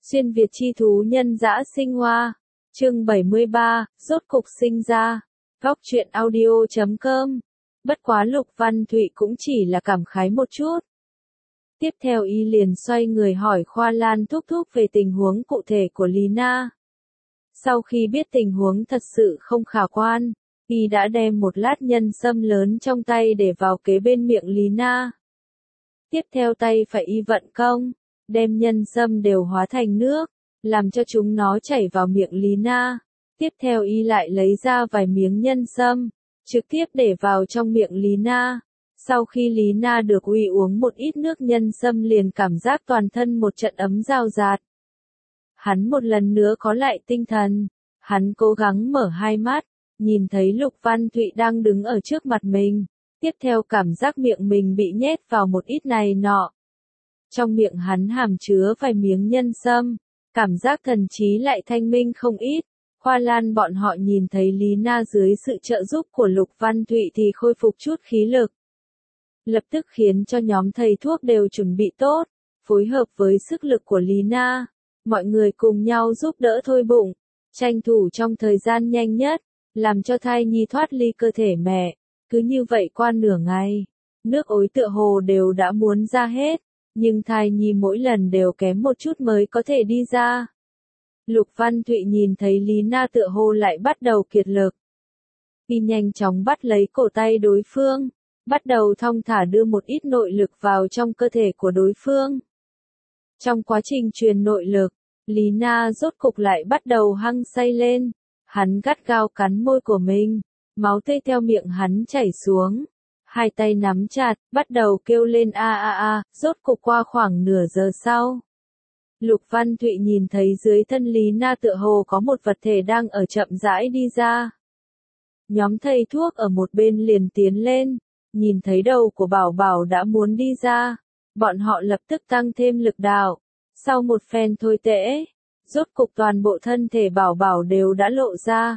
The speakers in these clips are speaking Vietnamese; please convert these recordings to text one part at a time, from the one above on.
Xuyên Việt chi thú nhân dã sinh hoa. Chương 73, rốt cục sinh ra. Góc truyện audio.com. Bất quá Lục Văn Thụy cũng chỉ là cảm khái một chút. Tiếp theo y liền xoay người hỏi Khoa Lan thúc thúc về tình huống cụ thể của Lý Na. Sau khi biết tình huống thật sự không khả quan, y đã đem một lát nhân sâm lớn trong tay để vào kế bên miệng Lý Na. Tiếp theo tay phải y vận công, đem nhân sâm đều hóa thành nước, làm cho chúng nó chảy vào miệng Lý Na. Tiếp theo y lại lấy ra vài miếng nhân sâm, trực tiếp để vào trong miệng Lý Na. Sau khi Lý Na được uy uống một ít nước nhân sâm liền cảm giác toàn thân một trận ấm rao rạt. Hắn một lần nữa có lại tinh thần, hắn cố gắng mở hai mắt, nhìn thấy Lục Văn Thụy đang đứng ở trước mặt mình. Tiếp theo cảm giác miệng mình bị nhét vào một ít này nọ. Trong miệng hắn hàm chứa vài miếng nhân sâm, cảm giác thần trí lại thanh minh không ít. Khoa Lan bọn họ nhìn thấy Lý Na dưới sự trợ giúp của Lục Văn Thụy thì khôi phục chút khí lực. Lập tức khiến cho nhóm thầy thuốc đều chuẩn bị tốt, phối hợp với sức lực của Lý Na. Mọi người cùng nhau giúp đỡ thôi bụng, tranh thủ trong thời gian nhanh nhất, làm cho thai nhi thoát ly cơ thể mẹ. Cứ như vậy qua nửa ngày, nước ối tựa hồ đều đã muốn ra hết, nhưng thai nhi mỗi lần đều kém một chút mới có thể đi ra. Lục Văn Thụy nhìn thấy Lý Na tựa hồ lại bắt đầu kiệt lực. Y nhanh chóng bắt lấy cổ tay đối phương, bắt đầu thong thả đưa một ít nội lực vào trong cơ thể của đối phương. Trong quá trình truyền nội lực, Lý Na rốt cục lại bắt đầu hăng say lên, hắn gắt gao cắn môi của mình. Máu tươi theo miệng hắn chảy xuống. Hai tay nắm chặt, bắt đầu kêu lên a a a, rốt cục qua khoảng nửa giờ sau. Lục Văn Thụy nhìn thấy dưới thân Lý Na tựa hồ có một vật thể đang ở chậm rãi đi ra. Nhóm thầy thuốc ở một bên liền tiến lên, nhìn thấy đầu của Bảo Bảo đã muốn đi ra. Bọn họ lập tức tăng thêm lực đạo. Sau một phen thôi tễ, rốt cục toàn bộ thân thể Bảo Bảo đều đã lộ ra.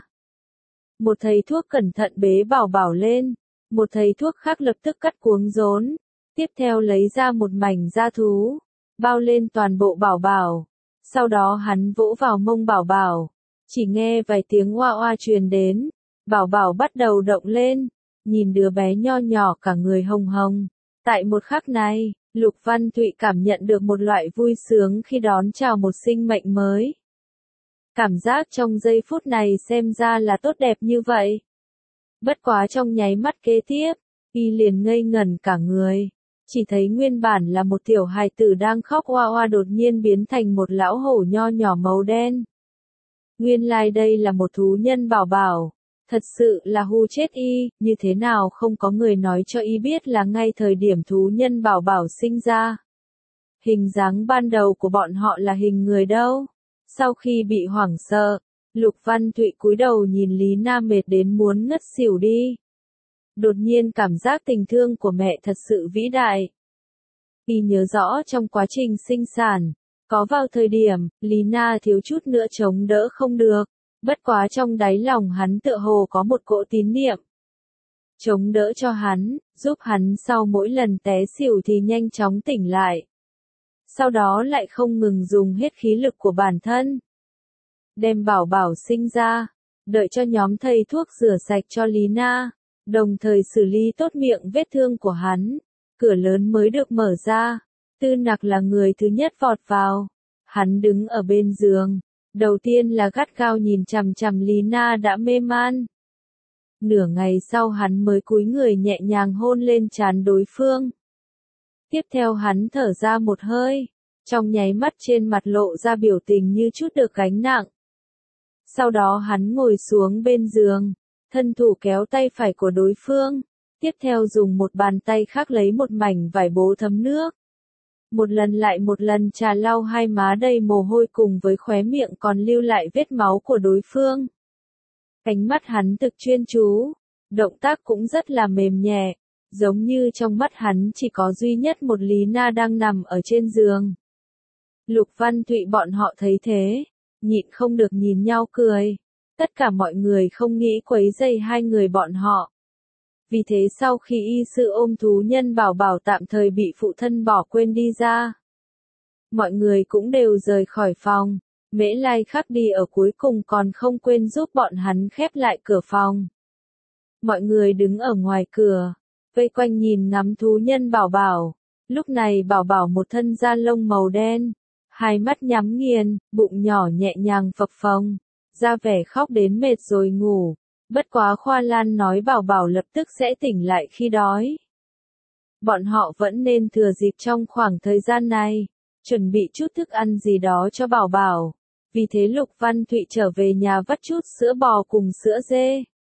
Một thầy thuốc cẩn thận bế Bảo Bảo lên, một thầy thuốc khác lập tức cắt cuống rốn, tiếp theo lấy ra một mảnh da thú, bao lên toàn bộ Bảo Bảo. Sau đó hắn vỗ vào mông Bảo Bảo, chỉ nghe vài tiếng oa oa truyền đến, Bảo Bảo bắt đầu động lên, nhìn đứa bé nho nhỏ cả người hồng hồng. Tại một khắc này, Lục Văn Thụy cảm nhận được một loại vui sướng khi đón chào một sinh mệnh mới. Cảm giác trong giây phút này xem ra là tốt đẹp như vậy. Bất quá trong nháy mắt kế tiếp, y liền ngây ngẩn cả người. Chỉ thấy nguyên bản là một tiểu hài tử đang khóc oa oa đột nhiên biến thành một lão hổ nho nhỏ màu đen. Nguyên lai đây là một thú nhân Bảo Bảo. Thật sự là hù chết y, như thế nào không có người nói cho y biết là ngay thời điểm thú nhân Bảo Bảo sinh ra. Hình dáng ban đầu của bọn họ là hình người đâu. Sau khi bị hoảng sợ, Lục Văn Thụy cúi đầu nhìn Lý Na mệt đến muốn ngất xỉu đi. Đột nhiên cảm giác tình thương của mẹ thật sự vĩ đại. Y nhớ rõ trong quá trình sinh sản, có vào thời điểm, Lý Na thiếu chút nữa chống đỡ không được, bất quá trong đáy lòng hắn tựa hồ có một cỗ tín niệm. Chống đỡ cho hắn, giúp hắn sau mỗi lần té xỉu thì nhanh chóng tỉnh lại. Sau đó lại không ngừng dùng hết khí lực của bản thân. Đem Bảo Bảo sinh ra, đợi cho nhóm thầy thuốc rửa sạch cho Lý Na, đồng thời xử lý tốt miệng vết thương của hắn. Cửa lớn mới được mở ra, Tư Nặc là người thứ nhất vọt vào. Hắn đứng ở bên giường, đầu tiên là gắt gao nhìn chằm chằm Lý Na đã mê man. Nửa ngày sau hắn mới cúi người nhẹ nhàng hôn lên trán đối phương. Tiếp theo hắn thở ra một hơi, trong nháy mắt trên mặt lộ ra biểu tình như chút được gánh nặng. Sau đó hắn ngồi xuống bên giường, thân thủ kéo tay phải của đối phương, tiếp theo dùng một bàn tay khác lấy một mảnh vải bố thấm nước. Một lần lại một lần trà lau hai má đầy mồ hôi cùng với khóe miệng còn lưu lại vết máu của đối phương. Ánh mắt hắn thực chuyên chú, động tác cũng rất là mềm nhẹ, giống như trong mắt hắn chỉ có duy nhất một Lý Na đang nằm ở trên giường. Lục Văn Thụy bọn họ thấy thế, nhịn không được nhìn nhau cười. Tất cả mọi người không nghĩ quấy rầy hai người bọn họ. Vì thế sau khi y sư ôm thú nhân Bảo Bảo tạm thời bị phụ thân bỏ quên đi ra. mọi người cũng đều rời khỏi phòng. Mễ Lai Khắc đi ở cuối cùng còn không quên giúp bọn hắn khép lại cửa phòng. Mọi người đứng ở ngoài cửa, vây quanh nhìn ngắm thú nhân Bảo Bảo. Lúc này Bảo Bảo một thân da lông màu đen, hai mắt nhắm nghiền, bụng nhỏ nhẹ nhàng phập phồng, ra vẻ khóc đến mệt rồi ngủ. Bất quá Khoa Lan nói Bảo Bảo lập tức sẽ tỉnh lại khi đói. Bọn họ vẫn nên thừa dịp trong khoảng thời gian này, chuẩn bị chút thức ăn gì đó cho Bảo Bảo. Vì thế Lục Văn Thụy trở về nhà vắt chút sữa bò cùng sữa dê.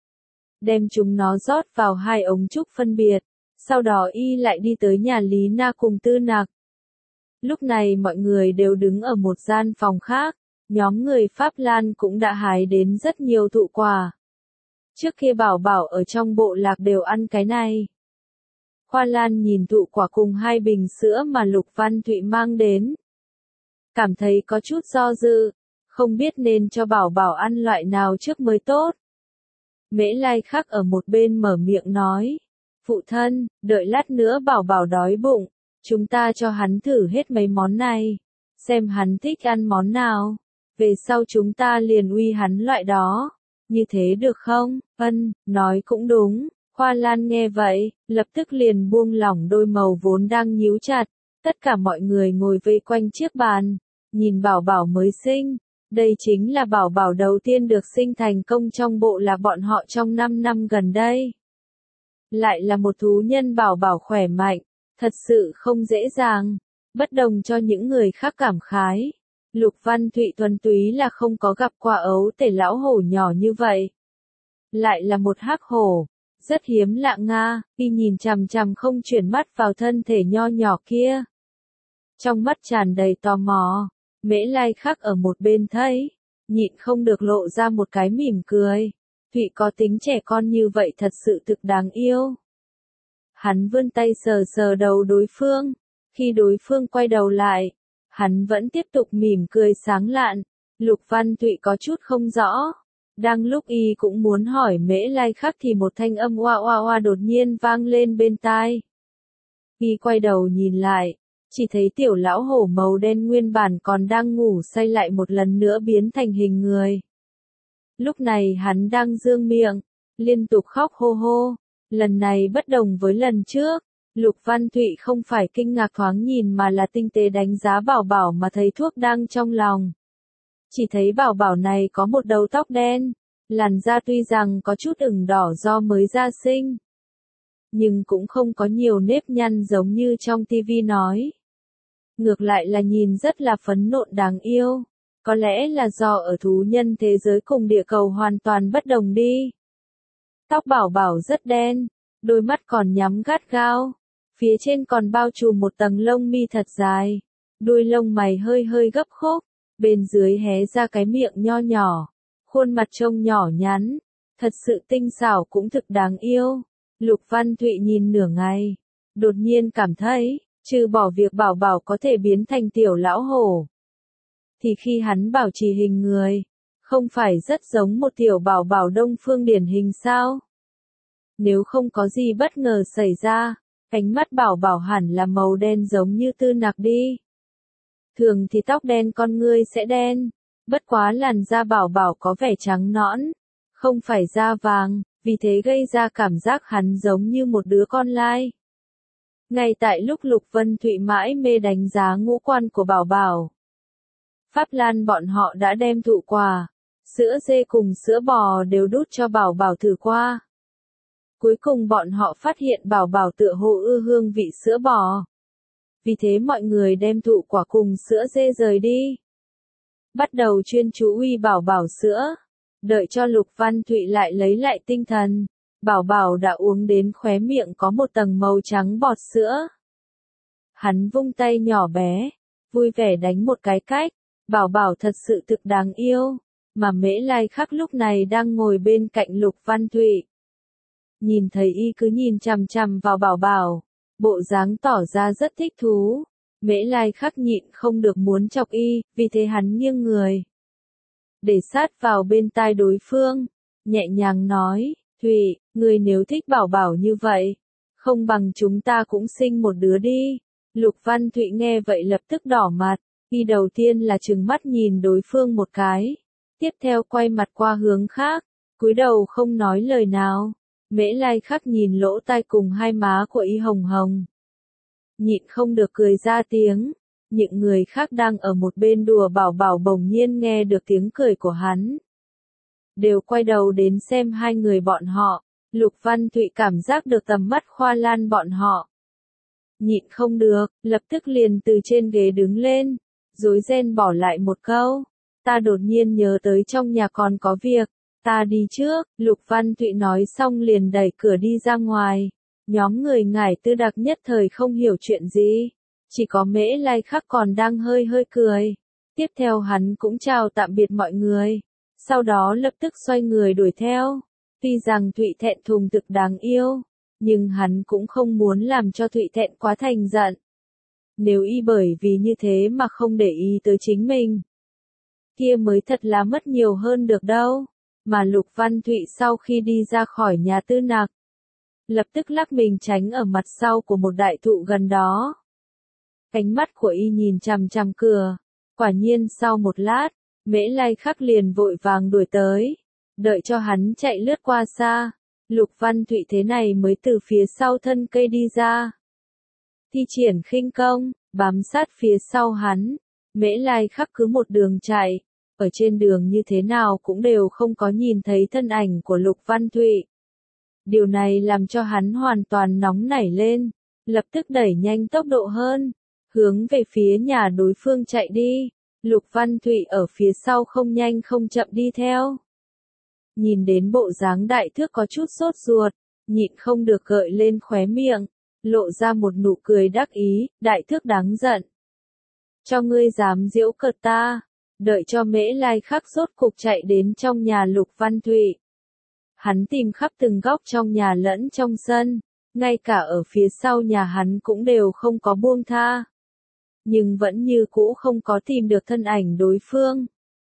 Đem chúng nó rót vào 2 ống trúc phân biệt, sau đó y lại đi tới nhà Lý Na cùng Tư Nặc. Lúc này mọi người đều đứng ở một gian phòng khác, nhóm người Pháp Lan cũng đã hái đến rất nhiều thụ quả. Trước kia Bảo Bảo ở trong bộ lạc đều ăn cái này. Khoa Lan nhìn thụ quả cùng 2 bình sữa mà Lục Văn Thụy mang đến. Cảm thấy có chút do dự, không biết nên cho Bảo Bảo ăn loại nào trước mới tốt. Mễ Lai Khắc ở một bên mở miệng nói, phụ thân, đợi lát nữa Bảo Bảo đói bụng, chúng ta cho hắn thử hết mấy món này, xem hắn thích ăn món nào, về sau chúng ta liền uy hắn loại đó, như thế được không? Vân, nói cũng đúng. Khoa Lan nghe vậy, lập tức liền buông lỏng đôi màu vốn đang nhíu chặt, tất cả mọi người ngồi vây quanh chiếc bàn, nhìn Bảo Bảo mới sinh. Đây chính là Bảo Bảo đầu tiên được sinh thành công trong bộ lạc bọn họ trong 5 năm gần đây. Lại là một thú nhân Bảo Bảo khỏe mạnh, thật sự không dễ dàng, bất đồng cho những người khác cảm khái. Lục Văn Thụy thuần túy là không có gặp qua ấu tể lão hổ nhỏ như vậy. Lại là một hắc hổ, rất hiếm lạ nga, y nhìn chằm chằm không chuyển mắt vào thân thể nho nhỏ kia. Trong mắt tràn đầy tò mò. Mễ Lai Khắc ở một bên thấy, nhịn không được lộ ra một cái mỉm cười. Thụy có tính trẻ con như vậy thật sự thực đáng yêu. Hắn vươn tay sờ sờ đầu đối phương, khi đối phương quay đầu lại, hắn vẫn tiếp tục mỉm cười sáng lạn. Lục Văn Thụy có chút không rõ. Đang lúc y cũng muốn hỏi Mễ Lai Khắc thì một thanh âm oa oa oa đột nhiên vang lên bên tai. Y quay đầu nhìn lại. Chỉ thấy tiểu lão hổ màu đen nguyên bản còn đang ngủ say lại một lần nữa biến thành hình người. Lúc này hắn đang dương miệng, liên tục khóc hô hô. Lần này bất đồng với lần trước, Lục Văn Thụy không phải kinh ngạc thoáng nhìn mà là tinh tế đánh giá Bảo Bảo mà thấy thuốc đang trong lòng. Chỉ thấy Bảo Bảo này có một đầu tóc đen, làn da tuy rằng có chút ửng đỏ do mới ra sinh, nhưng cũng không có nhiều nếp nhăn giống như trong tivi nói. Ngược lại là nhìn rất là phấn nộn đáng yêu. Có lẽ là do ở thú nhân thế giới cùng địa cầu hoàn toàn bất đồng đi. Tóc Bảo Bảo rất đen, đôi mắt còn nhắm gắt gao. Phía trên còn bao trùm một tầng lông mi thật dài. Đuôi lông mày hơi hơi gấp khúc. Bên dưới hé ra cái miệng nho nhỏ. Khuôn mặt trông nhỏ nhắn. Thật sự tinh xảo cũng thực đáng yêu. Lục Văn Thụy nhìn nửa ngày. Đột nhiên cảm thấy, trừ bỏ việc Bảo Bảo có thể biến thành tiểu lão hổ, thì khi hắn bảo trì hình người, không phải rất giống một tiểu Bảo Bảo đông phương điển hình sao? Nếu không có gì bất ngờ xảy ra, ánh mắt Bảo Bảo hẳn là màu đen giống như Tư Nặc đi. Thường thì tóc đen con ngươi sẽ đen, bất quá làn da Bảo Bảo có vẻ trắng nõn, không phải da vàng, vì thế gây ra cảm giác hắn giống như một đứa con lai. Ngay tại lúc Lục Vân Thụy mãi mê đánh giá ngũ quan của Bảo Bảo, Pháp Lan bọn họ đã đem thụ quả, sữa dê cùng sữa bò đều đút cho Bảo Bảo thử qua. Cuối cùng bọn họ phát hiện Bảo Bảo tựa hồ ưa hương vị sữa bò. Vì thế mọi người đem thụ quả cùng sữa dê rời đi. Bắt đầu chuyên chú uy Bảo Bảo sữa. Đợi cho Lục Văn Thụy lại lấy lại tinh thần. Bảo Bảo đã uống đến khóe miệng có một tầng màu trắng bọt sữa. Hắn vung tay nhỏ bé, vui vẻ đánh một cái cách. Bảo Bảo thật sự thực đáng yêu. Mà Mễ Lai Khắc lúc này đang ngồi bên cạnh Lục Văn Thụy. Nhìn thấy y cứ nhìn chằm chằm vào Bảo Bảo, bộ dáng tỏ ra rất thích thú. Mễ Lai Khắc nhịn không được muốn chọc y, vì thế hắn nghiêng người, để sát vào bên tai đối phương, nhẹ nhàng nói, Thụy, người nếu thích Bảo Bảo như vậy, không bằng chúng ta cũng sinh một đứa đi. Lục Văn Thụy nghe vậy lập tức đỏ mặt, y đầu tiên là trừng mắt nhìn đối phương một cái, tiếp theo quay mặt qua hướng khác, cúi đầu không nói lời nào. Mễ Lai Khắc nhìn lỗ tai cùng hai má của y hồng hồng, nhịn không được cười ra tiếng. Những người khác đang ở một bên đùa bảo bảo bỗng nhiên nghe được tiếng cười của hắn, đều quay đầu đến xem hai người bọn họ. Lục Văn Thụy cảm giác được tầm mắt Khoa Lan bọn họ, nhịn không được, lập tức liền từ trên ghế đứng lên, rối ren bỏ lại một câu, ta đột nhiên nhớ tới trong nhà còn có việc, ta đi trước. Lục Văn Thụy nói xong liền đẩy cửa đi ra ngoài. Nhóm người Ngải Tư Đặc nhất thời không hiểu chuyện gì, chỉ có Mễ Lai Khắc còn đang hơi hơi cười. Tiếp theo hắn cũng chào tạm biệt mọi người, sau đó lập tức xoay người đuổi theo. Tuy rằng Thụy thẹn thùng thực đáng yêu, nhưng hắn cũng không muốn làm cho Thụy thẹn quá thành giận. Nếu y bởi vì như thế mà không để ý tới chính mình, kia mới thật là mất nhiều hơn được đâu. Mà Lục Văn Thụy sau khi đi ra khỏi nhà Tư Nặc, lập tức lắc mình tránh ở mặt sau của một đại thụ gần đó. Ánh mắt của y nhìn chằm chằm cửa, quả nhiên sau một lát, Mễ Lai Khắc liền vội vàng đuổi tới, đợi cho hắn chạy lướt qua xa. Lục Văn Thụy thế này mới từ phía sau thân cây đi ra, thi triển khinh công, bám sát phía sau hắn. Mễ Lai Khắc cứ một đường chạy, ở trên đường như thế nào cũng đều không có nhìn thấy thân ảnh của Lục Văn Thụy. Điều này làm cho hắn hoàn toàn nóng nảy lên, lập tức đẩy nhanh tốc độ hơn, hướng về phía nhà đối phương chạy đi. Lục Văn Thụy ở phía sau không nhanh không chậm đi theo. Nhìn đến bộ dáng Đại Thước có chút sốt ruột, nhịn không được gợi lên khóe miệng, lộ ra một nụ cười đắc ý. Đại Thước đáng giận, cho ngươi dám giễu cợt ta. Đợi cho Mễ Lai Khắc rốt cục chạy đến trong nhà Lục Văn Thụy, hắn tìm khắp từng góc trong nhà lẫn trong sân, ngay cả ở phía sau nhà hắn cũng đều không có buông tha, nhưng vẫn như cũ không có tìm được thân ảnh đối phương.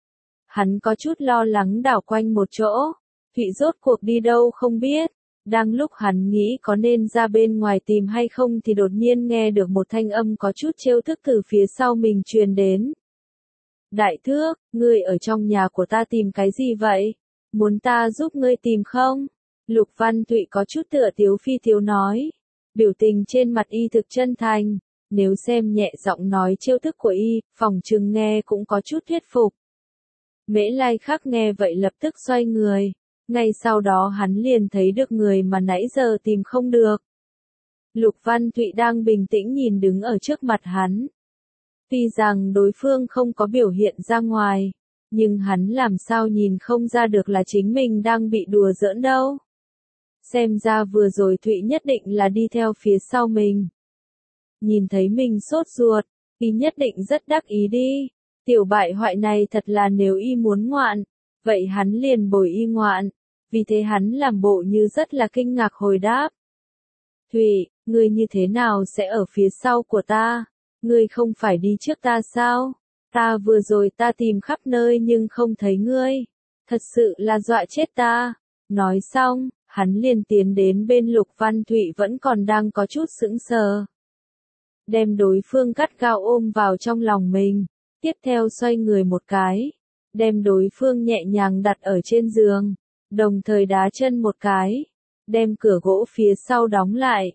Hắn có chút lo lắng đảo quanh một chỗ, Thụy rốt cuộc đi đâu không biết. Đang lúc hắn nghĩ có nên ra bên ngoài tìm hay không thì đột nhiên nghe được một thanh âm có chút trêu thức từ phía sau mình truyền đến. Đại Thước, ngươi ở trong nhà của ta tìm cái gì vậy? Muốn ta giúp ngươi tìm không? Lục Văn Thụy có chút tựa tiếu phi tiếu nói. Biểu tình trên mặt y thực chân thành, nếu xem nhẹ giọng nói trêu thức của y, phòng chừng nghe cũng có chút thuyết phục. Mễ Lai Khắc nghe vậy lập tức xoay người, ngay sau đó hắn liền thấy được người mà nãy giờ tìm không được. Lục Văn Thụy đang bình tĩnh nhìn đứng ở trước mặt hắn. Tuy rằng đối phương không có biểu hiện ra ngoài, nhưng hắn làm sao nhìn không ra được là chính mình đang bị đùa giỡn đâu. Xem ra vừa rồi Thụy nhất định là đi theo phía sau mình. Nhìn thấy mình sốt ruột, y nhất định rất đắc ý đi. Tiểu bại hoại này thật là nếu y muốn ngoạn, vậy hắn liền bồi y ngoạn. Vì thế hắn làm bộ như rất là kinh ngạc hồi đáp. Thụy, ngươi như thế nào sẽ ở phía sau của ta? Ngươi không phải đi trước ta sao? Ta vừa rồi ta tìm khắp nơi nhưng không thấy ngươi. Thật sự là dọa chết ta. Nói xong, hắn liền tiến đến bên Lục Văn Thụy vẫn còn đang có chút sững sờ. Đem đối phương gắt gao ôm vào trong lòng mình. Tiếp theo xoay người một cái. Đem đối phương nhẹ nhàng đặt ở trên giường. Đồng thời đá chân một cái. Đem cửa gỗ phía sau đóng lại.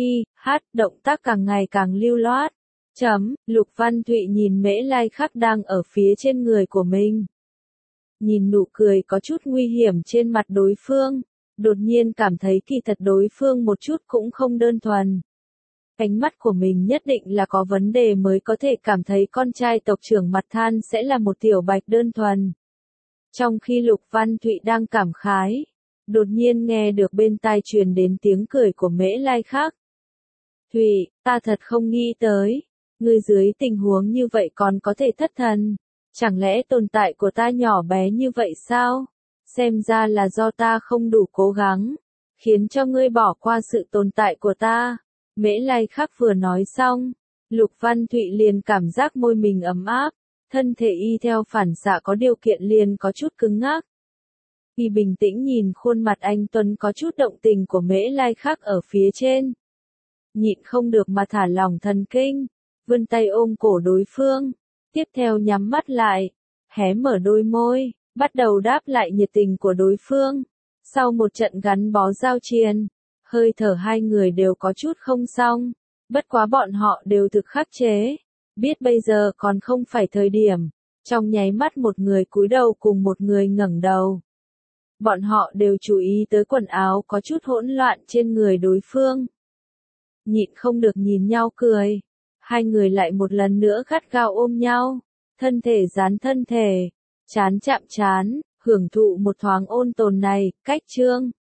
Động tác càng ngày càng lưu loát. Lục Văn Thụy nhìn Mễ Lai Khắc đang ở phía trên người của mình. Nhìn nụ cười có chút nguy hiểm trên mặt đối phương, đột nhiên cảm thấy kỳ thật đối phương một chút cũng không đơn thuần. Ánh mắt của mình nhất định là có vấn đề mới có thể cảm thấy con trai tộc trưởng Mặt Than sẽ là một tiểu bạch đơn thuần. Trong khi Lục Văn Thụy đang cảm khái, đột nhiên nghe được bên tai truyền đến tiếng cười của Mễ Lai Khắc. Thụy, ta thật không nghĩ tới. Ngươi dưới tình huống như vậy còn có thể thất thần. Chẳng lẽ tồn tại của ta nhỏ bé như vậy sao? Xem ra là do ta không đủ cố gắng, khiến cho ngươi bỏ qua sự tồn tại của ta. Mễ Lai Khắc vừa nói xong, Lục Văn Thụy liền cảm giác môi mình ấm áp, thân thể y theo phản xạ có điều kiện liền có chút cứng ngắc. Y bình tĩnh nhìn khuôn mặt anh tuấn có chút động tình của Mễ Lai Khắc ở phía trên. nhịn không được mà thả lỏng thần kinh, vươn tay ôm cổ đối phương, tiếp theo nhắm mắt lại, hé mở đôi môi, bắt đầu đáp lại nhiệt tình của đối phương. Sau một trận gắn bó giao triền, hơi thở hai người đều có chút không xong, bất quá bọn họ đều thực khắc chế, biết bây giờ còn không phải thời điểm, trong nháy mắt một người cúi đầu cùng một người ngẩng đầu. Bọn họ đều chú ý tới quần áo có chút hỗn loạn trên người đối phương. Nhịn không được nhìn nhau cười, hai người lại một lần nữa gắt gao ôm nhau, thân thể dán thân thể, trán chạm trán, hưởng thụ một thoáng ôn tồn này, cách chương.